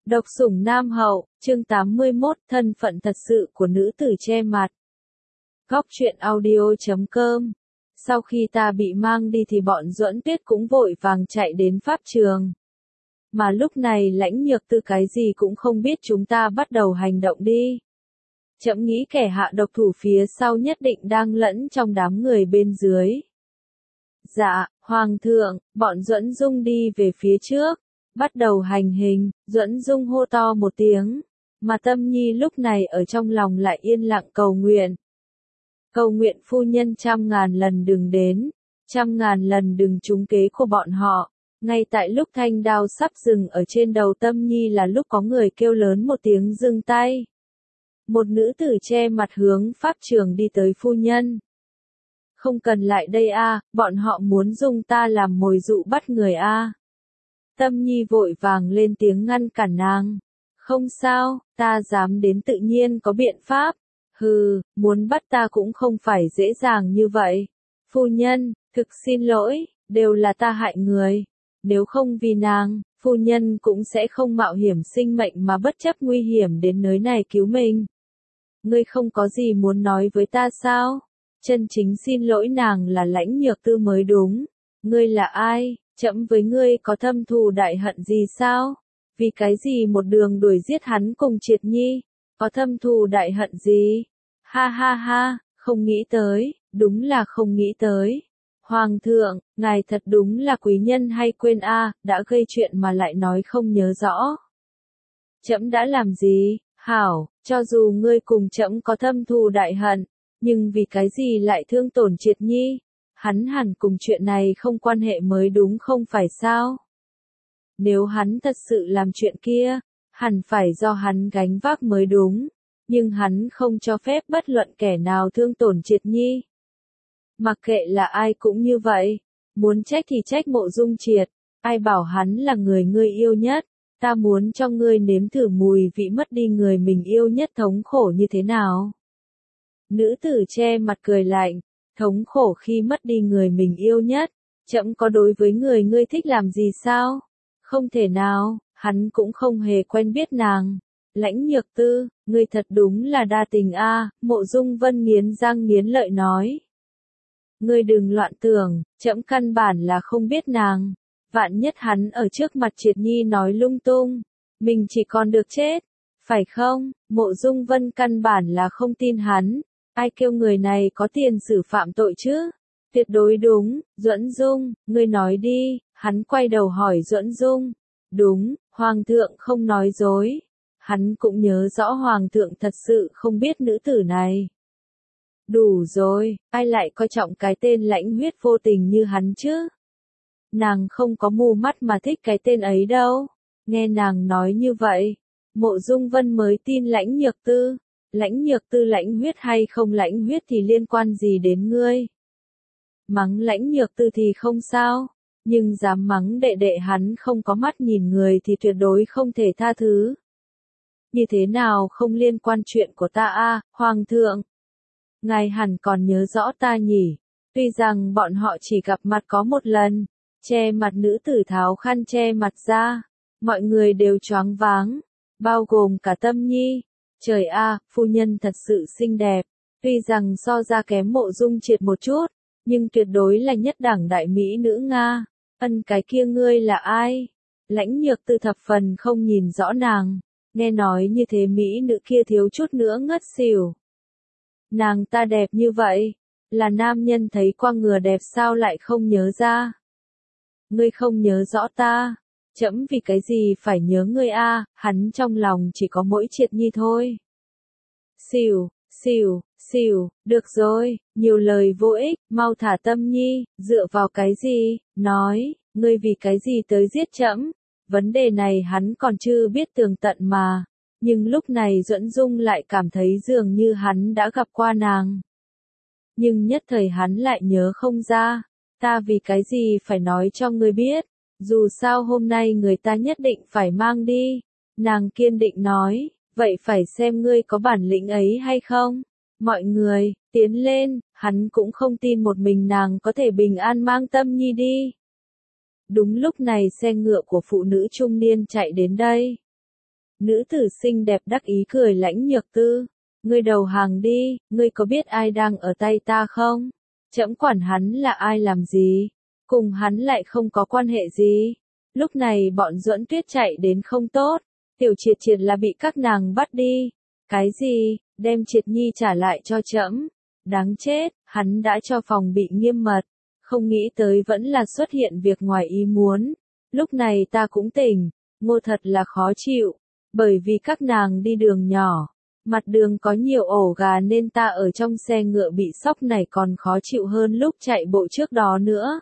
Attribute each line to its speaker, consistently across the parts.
Speaker 1: Độc sủng Nam Hậu, chương 81, thân phận thật sự của nữ tử che mặt. Góc truyện audio.com. Sau khi ta bị mang đi thì bọn Duẫn Tuyết cũng vội vàng chạy đến pháp trường. Mà lúc này Lãnh Nhược Tư cái gì cũng không biết, chúng ta bắt đầu hành động đi. Trẫm nghĩ kẻ hạ độc thủ phía sau nhất định đang lẫn trong đám người bên dưới. Dạ, Hoàng thượng, bọn Duẫn Dung đi về phía trước. Bắt đầu hành hình, Duẫn Dung hô to một tiếng, mà Tâm Nhi lúc này ở trong lòng lại yên lặng cầu nguyện. Cầu nguyện phu nhân 100.000 lần đừng đến, 100.000 lần đừng trúng kế của bọn họ. Ngay tại lúc thanh đao sắp dừng ở trên đầu Tâm Nhi là lúc có người kêu lớn một tiếng dừng tay. Một nữ tử che mặt hướng pháp trường đi tới. Phu nhân, không cần lại đây a, bọn họ muốn dùng ta làm mồi dụ bắt người a. Tâm Nhi vội vàng lên tiếng ngăn cản nàng. Không sao, ta dám đến tự nhiên có biện pháp. Hừ, muốn bắt ta cũng không phải dễ dàng như vậy. Phu nhân, thực xin lỗi, đều là ta hại người. Nếu không vì nàng, phu nhân cũng sẽ không mạo hiểm sinh mệnh mà bất chấp nguy hiểm đến nơi này cứu mình. Ngươi không có gì muốn nói với ta sao? Chân chính xin lỗi nàng là Lãnh Nhược Tư mới đúng. Ngươi là ai? Trẫm với ngươi có thâm thù đại hận gì sao? Vì cái gì một đường đuổi giết hắn cùng Triệt Nhi? Có thâm thù đại hận gì? Ha ha ha, không nghĩ tới, đúng là không nghĩ tới. Hoàng thượng, ngài thật đúng là quý nhân hay quên a, đã gây chuyện mà lại nói không nhớ rõ. Trẫm đã làm gì? Hảo, cho dù ngươi cùng trẫm có thâm thù đại hận, nhưng vì cái gì lại thương tổn Triệt Nhi? Hắn hẳn cùng chuyện này không quan hệ mới đúng không phải sao? Nếu hắn thật sự làm chuyện kia, hẳn phải do hắn gánh vác mới đúng. Nhưng hắn không cho phép bất luận kẻ nào thương tổn Triệt Nhi. Mặc kệ là ai cũng như vậy. Muốn trách thì trách Mộ Dung Triệt. Ai bảo hắn là người ngươi yêu nhất. Ta muốn cho ngươi nếm thử mùi vị mất đi người mình yêu nhất thống khổ như thế nào. Nữ tử che mặt cười lạnh. Thống khổ khi mất đi người mình yêu nhất. Trẫm có đối với người ngươi thích làm gì sao? Không thể nào, hắn cũng không hề quen biết nàng. Lãnh Nhược Tư, ngươi thật đúng là đa tình a. Mộ Dung Vân nghiến răng nghiến lợi nói. Ngươi đừng loạn tưởng, trẫm căn bản là không biết nàng. Vạn nhất hắn ở trước mặt Triệt Nhi nói lung tung, mình chỉ còn được chết, phải không? Mộ Dung Vân căn bản là không tin hắn. Ai kêu người này có tiền sử phạm tội chứ? Tuyệt đối đúng. Duẫn Dung, ngươi nói đi. Hắn quay đầu hỏi Duẫn Dung. Đúng, Hoàng thượng không nói dối. Hắn cũng nhớ rõ Hoàng thượng thật sự không biết nữ tử này. Đủ rồi, ai lại coi trọng cái tên lãnh huyết vô tình như hắn chứ? Nàng không có mù mắt mà thích cái tên ấy đâu. Nghe nàng nói như vậy, Mộ Dung Vân mới tin Lãnh Nhược Tư. Lãnh Nhược Tư lãnh huyết hay không lãnh huyết thì liên quan gì đến ngươi? Mắng Lãnh Nhược Tư thì không sao, nhưng dám mắng đệ đệ hắn không có mắt nhìn người thì tuyệt đối không thể tha thứ. Như thế nào không liên quan chuyện của ta a, Hoàng thượng? Ngài hẳn còn nhớ rõ ta nhỉ? Tuy rằng bọn họ chỉ gặp mặt có một lần. Che mặt nữ tử tháo khăn che mặt ra, mọi người đều choáng váng, bao gồm cả Tâm Nhi. Trời a, phu nhân thật sự xinh đẹp, tuy rằng so ra kém Mộ Dung Triệt một chút, nhưng tuyệt đối là nhất đẳng đại mỹ nữ Nga. Ân, cái kia ngươi là ai? Lãnh Nhược Tư thập phần không nhìn rõ nàng, nghe nói như thế mỹ nữ kia thiếu chút nữa ngất xỉu. Nàng ta đẹp như vậy, là nam nhân thấy qua ngừa đẹp sao lại không nhớ ra? Ngươi không nhớ rõ ta? Trẫm vì cái gì phải nhớ ngươi a? Hắn trong lòng chỉ có mỗi Triệt Nhi thôi. Xỉu, xỉu, xỉu, được rồi, nhiều lời vô ích, mau thả Tâm Nhi. Dựa vào cái gì? Nói, ngươi vì cái gì tới giết trẫm? Vấn đề này hắn còn chưa biết tường tận mà. Nhưng lúc này Duẫn Dung lại cảm thấy dường như hắn đã gặp qua nàng. Nhưng nhất thời hắn lại nhớ không ra. Ta vì cái gì phải nói cho ngươi biết? Dù sao hôm nay người ta nhất định phải mang đi. Nàng kiên định nói, vậy phải xem ngươi có bản lĩnh ấy hay không? Mọi người, tiến lên, hắn cũng không tin một mình nàng có thể bình an mang Tâm Nhi đi. Đúng lúc này xe ngựa của phụ nữ trung niên chạy đến đây. Nữ tử xinh đẹp đắc ý cười Lãnh Nhược Tư. Ngươi đầu hàng đi, ngươi có biết ai đang ở tay ta không? Trẫm quản hắn là ai làm gì? Cùng hắn lại không có quan hệ gì. Lúc này bọn Duẫn Tuyết chạy đến không tốt. Tiểu Triệt Triệt là bị các nàng bắt đi. Cái gì? Đem Triệt Nhi trả lại cho trẫm. Đáng chết, hắn đã cho phòng bị nghiêm mật. Không nghĩ tới vẫn là xuất hiện việc ngoài ý muốn. Lúc này ta cũng tỉnh. Ngô thật là khó chịu. Bởi vì các nàng đi đường nhỏ. Mặt đường có nhiều ổ gà nên ta ở trong xe ngựa bị sóc này còn khó chịu hơn lúc chạy bộ trước đó nữa.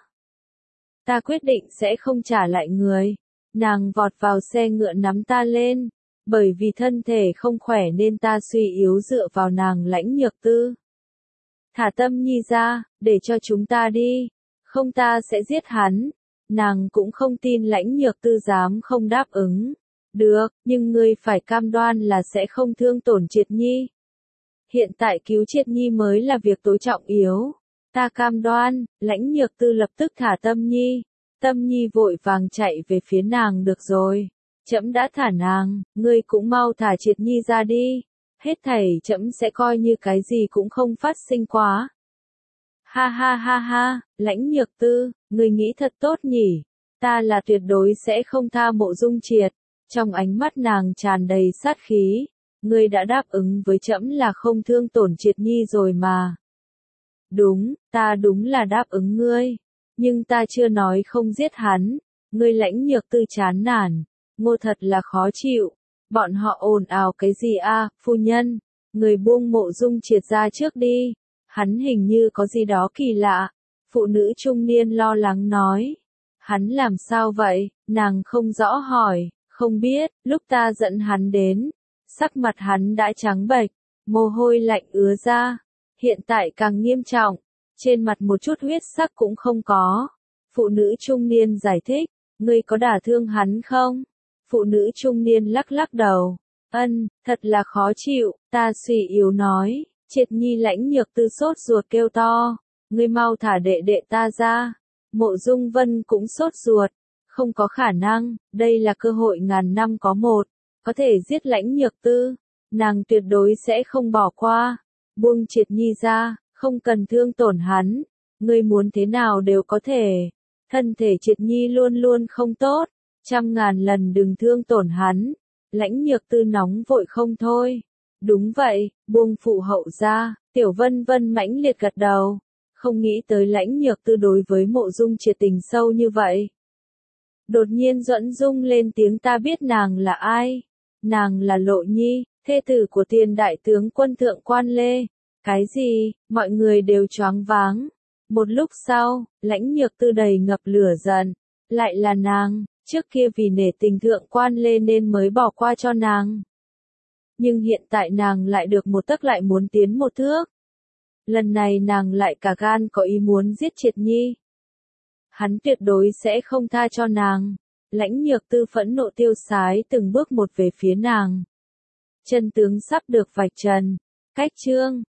Speaker 1: Ta quyết định sẽ không trả lại người. Nàng vọt vào xe ngựa nắm ta lên. Bởi vì thân thể không khỏe nên ta suy yếu dựa vào nàng Lãnh Nhược Tư. Thả Tâm Nhi ra, để cho chúng ta đi. Không ta sẽ giết hắn. Nàng cũng không tin Lãnh Nhược Tư dám không đáp ứng. Được, nhưng ngươi phải cam đoan là sẽ không thương tổn Triệt Nhi. Hiện tại cứu Triệt Nhi mới là việc tối trọng yếu. Ta cam đoan, Lãnh Nhược Tư lập tức thả Tâm Nhi. Tâm Nhi vội vàng chạy về phía nàng. Được rồi, trẫm đã thả nàng, ngươi cũng mau thả Triệt Nhi ra đi. Hết thảy trẫm sẽ coi như cái gì cũng không phát sinh quá. Ha ha ha ha, Lãnh Nhược Tư, ngươi nghĩ thật tốt nhỉ. Ta là tuyệt đối sẽ không tha Mộ Dung Triệt. Trong ánh mắt nàng tràn đầy sát khí. Ngươi đã đáp ứng với trẫm là không thương tổn Triệt Nhi rồi mà. Đúng, ta đúng là đáp ứng ngươi. Nhưng ta chưa nói không giết hắn. Ngươi Lãnh Nhược Tư chán nản. Ngô thật là khó chịu. Bọn họ ồn ào cái gì a, phu nhân? Người buông Mộ Dung Triệt ra trước đi. Hắn hình như có gì đó kỳ lạ. Phụ nữ trung niên lo lắng nói. Hắn làm sao vậy? Nàng không rõ hỏi. Không biết, lúc ta dẫn hắn đến. Sắc mặt hắn đã trắng bệch. Mồ hôi lạnh ứa ra. Hiện tại càng nghiêm trọng. Trên mặt một chút huyết sắc cũng không có. Phụ nữ trung niên giải thích. Ngươi có đả thương hắn không? Phụ nữ trung niên lắc lắc đầu. Thật là khó chịu. Ta suy yếu nói. Triệt Nhi Lãnh Nhược Tư sốt ruột kêu to. Ngươi mau thả đệ đệ ta ra. Mộ Dung Vân cũng sốt ruột. Không có khả năng, đây là cơ hội ngàn năm có một. Có thể giết Lãnh Nhược Tư. Nàng tuyệt đối sẽ không bỏ qua. Buông Triệt Nhi ra, không cần thương tổn hắn. Ngươi muốn thế nào đều có thể. Thân thể Triệt Nhi luôn luôn không tốt. 100.000 lần đừng thương tổn hắn. Lãnh Nhược Tư nóng vội không thôi. Đúng vậy, buông phụ hậu ra. Tiểu Vân Vân mãnh liệt gật đầu. Không nghĩ tới Lãnh Nhược Tư đối với Mộ Dung Triệt tình sâu như vậy. Đột nhiên Duẫn Dung lên tiếng, ta biết nàng là ai. Nàng là Lộ Nhi, thê tử của Tiền đại tướng quân Thượng Quan Lê. Cái gì? Mọi người đều choáng váng. Một lúc sau, Lãnh Nhược Tư đầy ngập lửa giận. Lại là nàng, trước kia vì nể tình Thượng Quan Lê nên mới bỏ qua cho nàng. Nhưng hiện tại nàng lại được một tấc lại muốn tiến một thước. Lần này nàng lại cả gan có ý muốn giết Triệt Nhi. Hắn tuyệt đối sẽ không tha cho nàng. Lãnh Nhược Tư phẫn nộ tiêu sái từng bước một về phía nàng. Chân tướng sắp được vạch trần. Cách chương